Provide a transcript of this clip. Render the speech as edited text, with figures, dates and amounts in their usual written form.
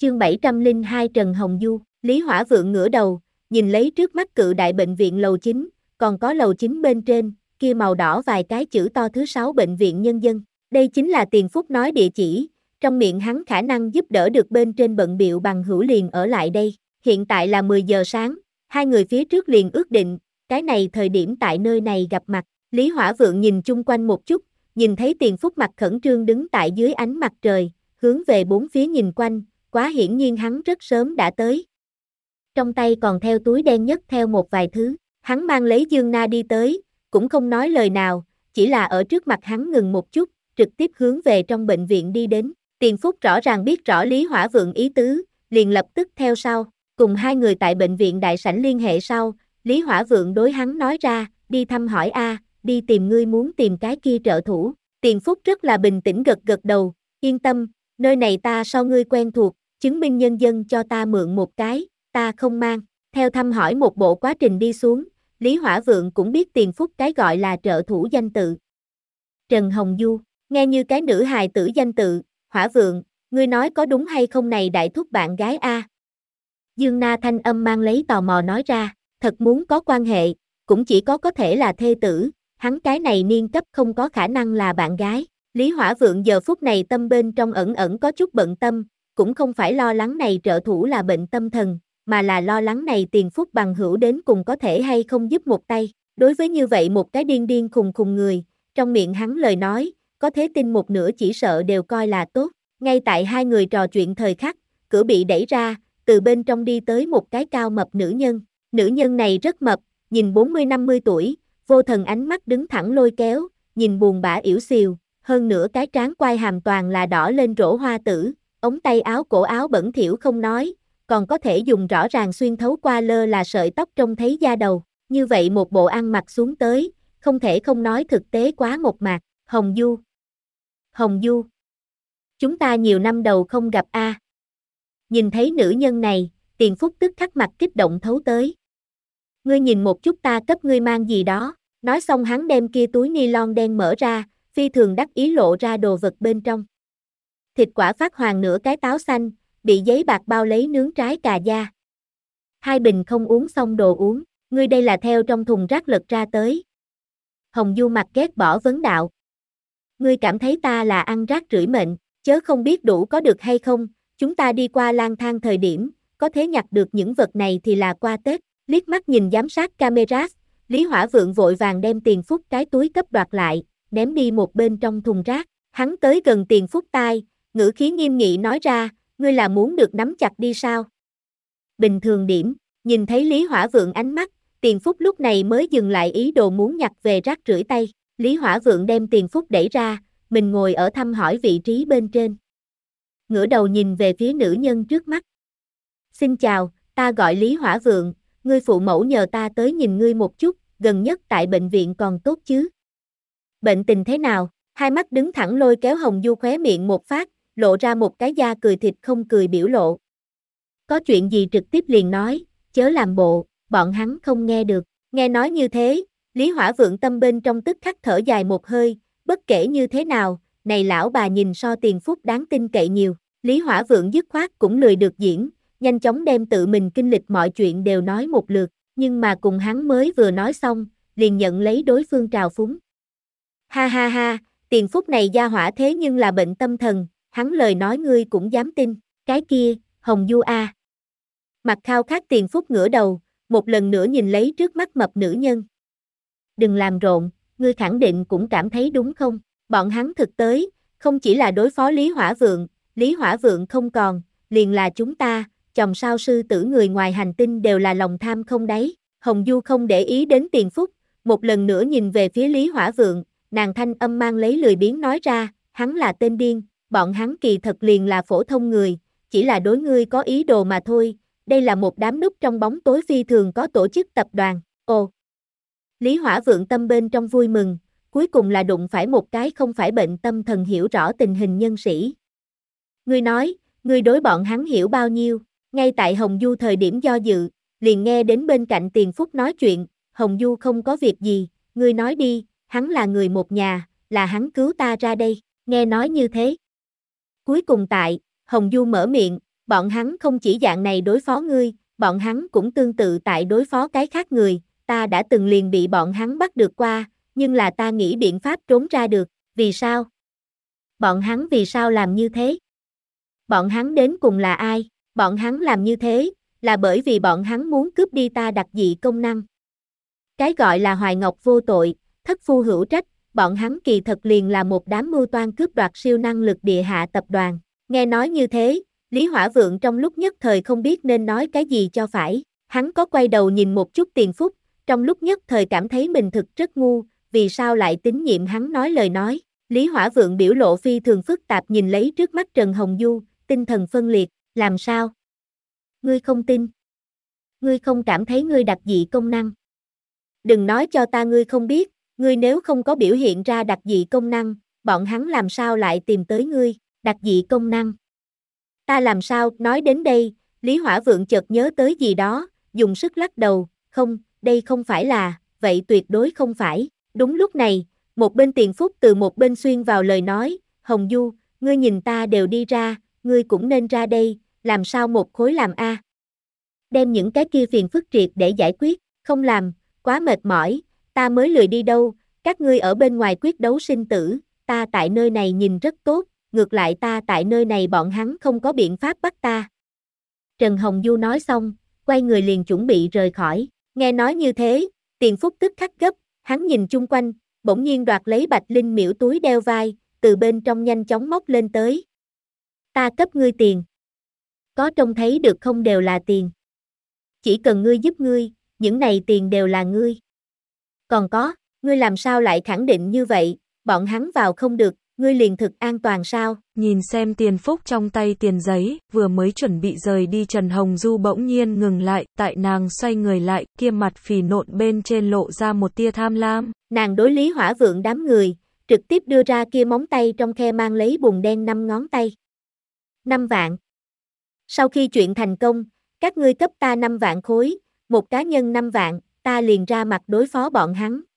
Chương 702 Trần Hồng Du, Lý Hỏa Vượng ngửa đầu, nhìn lấy trước mắt cự đại bệnh viện lầu 9, còn có lầu 9 bên trên, kia màu đỏ vài cái chữ to thứ 6 bệnh viện nhân dân. Đây chính là Tiền Phúc nói địa chỉ, trong miệng hắn khả năng giúp đỡ được bên trên bận bịu bằng hữu liền ở lại đây. Hiện tại là 10 giờ sáng, hai người phía trước liền ước định, cái này thời điểm tại nơi này gặp mặt. Lý Hỏa Vượng nhìn chung quanh một chút, nhìn thấy Tiền Phúc mặt khẩn trương đứng tại dưới ánh mặt trời, hướng về bốn phía nhìn quanh, quá hiển nhiên hắn rất sớm đã tới. Trong tay còn theo túi đen nhất theo một vài thứ, hắn mang lấy Dương Na đi tới, cũng không nói lời nào, chỉ là ở trước mặt hắn ngừng một chút, trực tiếp hướng về trong bệnh viện đi đến. Tiền Phúc rõ ràng biết rõ Lý Hỏa Vượng ý tứ, liền lập tức theo sau, cùng hai người tại bệnh viện đại sảnh liên hệ sau, Lý Hỏa Vượng đối hắn nói ra, đi thăm hỏi a, đi tìm ngươi muốn tìm cái kia trợ thủ. Tiền Phúc rất là bình tĩnh gật gật đầu, yên tâm, nơi này ta so ngươi quen thuộc, chứng minh nhân dân cho ta mượn một cái, ta không mang. Theo thăm hỏi một bộ quá trình đi xuống, Lý Hỏa Vượng cũng biết Tiền Phúc cái gọi là trợ thủ danh tự. Trần Hồng Du, nghe như cái nữ hài tử danh tự, Hỏa Vượng, ngươi nói có đúng hay không này đại thúc bạn gái a? Dương Na thanh âm mang lấy tò mò nói ra, thật muốn có quan hệ, cũng chỉ có thể là thê tử, hắn cái này niên cấp không có khả năng là bạn gái. Lý Hỏa Vượng giờ phút này tâm bên trong ẩn ẩn có chút bận tâm, cũng không phải lo lắng này trợ thủ là bệnh tâm thần, mà là lo lắng này Tiền Phúc bằng hữu đến cùng có thể hay không giúp một tay. Đối với như vậy một cái điên điên khùng khùng người, trong miệng hắn lời nói, có thế tin một nửa chỉ sợ đều coi là tốt. Ngay tại hai người trò chuyện thời khắc, cửa bị đẩy ra, từ bên trong đi tới một cái cao mập nữ nhân. Nữ nhân này rất mập, nhìn 40-50 tuổi, vô thần ánh mắt đứng thẳng lôi kéo, nhìn buồn bã yểu xìu, hơn nữa cái trán quai hàm toàn là đỏ lên rỗ hoa tử, ống tay áo cổ áo bẩn thỉu không nói, còn có thể dùng rõ ràng xuyên thấu qua lơ là sợi tóc trông thấy da đầu. Như vậy một bộ ăn mặc xuống tới, không thể không nói thực tế quá một mạc. Hồng Du, Hồng Du, chúng ta nhiều năm đầu không gặp a. Nhìn thấy nữ nhân này, Tiền Phúc tức khắc mặt kích động thấu tới. Ngươi nhìn một chút ta cấp ngươi mang gì đó. Nói xong hắn đem kia túi ni lon đen mở ra, phi thường đắc ý lộ ra đồ vật bên trong. Thịt quả phát hoàng nửa cái táo xanh, bị giấy bạc bao lấy nướng trái cà da. Hai bình không uống xong đồ uống, ngươi đây là theo trong thùng rác lật ra tới. Hồng Du mặt ghét bỏ vấn đạo. Ngươi cảm thấy ta là ăn rác rưởi mệnh, chớ không biết đủ có được hay không, chúng ta đi qua lang thang thời điểm, có thể nhặt được những vật này thì là qua Tết. Liếc mắt nhìn giám sát camera, Lý Hỏa Vượng vội vàng đem Tiền Phúc cái túi cấp đoạt lại, ném đi một bên trong thùng rác. Hắn tới gần Tiền Phúc tai, ngữ khí nghiêm nghị nói ra, ngươi là muốn được nắm chặt đi sao? Bình thường điểm, nhìn thấy Lý Hỏa Vượng ánh mắt, Tiền Phúc lúc này mới dừng lại ý đồ muốn nhặt về rác rưởi tay. Lý Hỏa Vượng đem Tiền Phúc đẩy ra, mình ngồi ở thăm hỏi vị trí bên trên. Ngửa đầu nhìn về phía nữ nhân trước mắt. Xin chào, ta gọi Lý Hỏa Vượng, ngươi phụ mẫu nhờ ta tới nhìn ngươi một chút, gần nhất tại bệnh viện còn tốt chứ? Bệnh tình thế nào? Hai mắt đứng thẳng lôi kéo Hồng Du khóe miệng một phát, lộ ra một cái da cười thịt không cười biểu lộ. Có chuyện gì trực tiếp liền nói, chớ làm bộ, bọn hắn không nghe được. Nghe nói như thế, Lý Hỏa Vượng tâm bên trong tức khắc thở dài một hơi, bất kể như thế nào, này lão bà nhìn so Tiền Phúc đáng tin cậy nhiều. Lý Hỏa Vượng dứt khoát cũng lười được diễn, nhanh chóng đem tự mình kinh lịch mọi chuyện đều nói một lượt, nhưng mà cùng hắn mới vừa nói xong, liền nhận lấy đối phương trào phúng. Ha ha ha, Tiền Phúc này gia hỏa thế nhưng là bệnh tâm thần, hắn lời nói ngươi cũng dám tin, cái kia, Hồng Du a. Mặt khao khát Tiền Phúc ngửa đầu, một lần nữa nhìn lấy trước mắt mập nữ nhân. Đừng làm rộn, ngươi khẳng định cũng cảm thấy đúng không? Bọn hắn thực tới, không chỉ là đối phó Lý Hỏa Vượng không còn, liền là chúng ta, chòm sao sư tử người ngoài hành tinh đều là lòng tham không đáy. Hồng Du không để ý đến Tiền Phúc, một lần nữa nhìn về phía Lý Hỏa Vượng, nàng thanh âm mang lấy lười biếng nói ra, hắn là tên điên, bọn hắn kỳ thật liền là phổ thông người, chỉ là đối ngươi có ý đồ mà thôi, đây là một đám núp trong bóng tối phi thường có tổ chức tập đoàn. Ồ! Lý Hỏa Vượng tâm bên trong vui mừng, cuối cùng là đụng phải một cái không phải bệnh tâm thần hiểu rõ tình hình nhân sĩ. Ngươi nói, ngươi đối bọn hắn hiểu bao nhiêu? Ngay tại Hồng Du thời điểm do dự, liền nghe đến bên cạnh Tiền Phúc nói chuyện, Hồng Du không có việc gì, ngươi nói đi, hắn là người một nhà, là hắn cứu ta ra đây, nghe nói như thế. Cuối cùng Hồng Du mở miệng, Bọn hắn không chỉ dạng này đối phó ngươi, bọn hắn cũng tương tự tại đối phó cái khác người, ta đã từng liền bị bọn hắn bắt được qua, nhưng là ta nghĩ biện pháp trốn ra được, vì sao? Bọn hắn vì sao làm như thế? Bọn hắn đến cùng là ai? Bọn hắn làm như thế, là bởi vì bọn hắn muốn cướp đi ta đặc dị công năng. Cái gọi là Hoài Ngọc vô tội, thất phu hữu trách, bọn hắn kỳ thật liền là một đám mưu toan cướp đoạt siêu năng lực địa hạ tập đoàn. Nghe nói như thế, Lý Hỏa Vượng trong lúc nhất thời không biết nên nói cái gì cho phải. Hắn có quay đầu nhìn một chút Tiền Phúc, trong lúc nhất thời cảm thấy mình thực rất ngu, vì sao lại tín nhiệm hắn nói lời nói. Lý Hỏa Vượng biểu lộ phi thường phức tạp nhìn lấy trước mắt Trần Hồng Du, tinh thần phân liệt, làm sao? Ngươi không tin? Ngươi không cảm thấy ngươi đặc dị công năng? Đừng nói cho ta ngươi không biết, ngươi nếu không có biểu hiện ra đặc dị công năng, bọn hắn làm sao lại tìm tới ngươi, đặc dị công năng. Ta làm sao, nói đến đây, Lý Hỏa Vượng chợt nhớ tới gì đó, dùng sức lắc đầu, không, đây không phải là, vậy tuyệt đối không phải. Đúng lúc này, một bên Tiền Phúc từ một bên xuyên vào lời nói, Hồng Du, ngươi nhìn ta đều đi ra, ngươi cũng nên ra đây, làm sao một khối làm a? Đem những cái kia phiền phức triệt để giải quyết, không làm, quá mệt mỏi, ta mới lười đi đâu, các ngươi ở bên ngoài quyết đấu sinh tử, ta tại nơi này nhìn rất tốt, ngược lại ta tại nơi này bọn hắn không có biện pháp bắt ta. Trần Hồng Du nói xong, quay người liền chuẩn bị rời khỏi, nghe nói như thế, Tiền Phúc tức khắc gấp, hắn nhìn chung quanh, bỗng nhiên đoạt lấy Bạch Linh miễu túi đeo vai, từ bên trong nhanh chóng móc lên tới. Ta cấp ngươi tiền. Có trông thấy được không đều là tiền. Chỉ cần ngươi giúp ngươi, những này tiền đều là ngươi. Còn có, ngươi làm sao lại khẳng định như vậy, bọn hắn vào không được, ngươi liền thực an toàn sao? Nhìn xem Tiền Phúc trong tay tiền giấy, vừa mới chuẩn bị rời đi Trần Hồng Du bỗng nhiên ngừng lại, tại nàng xoay người lại, kia mặt phì nộn bên trên lộ ra một tia tham lam. Nàng đối Lý Hỏa Vượng đám người, trực tiếp đưa ra kia móng tay trong khe mang lấy bùn đen 5 ngón tay. 5 vạn. Sau khi chuyện thành công, các ngươi cấp ta 5 vạn khối, một cá nhân 5 vạn, ta liền ra mặt đối phó bọn hắn.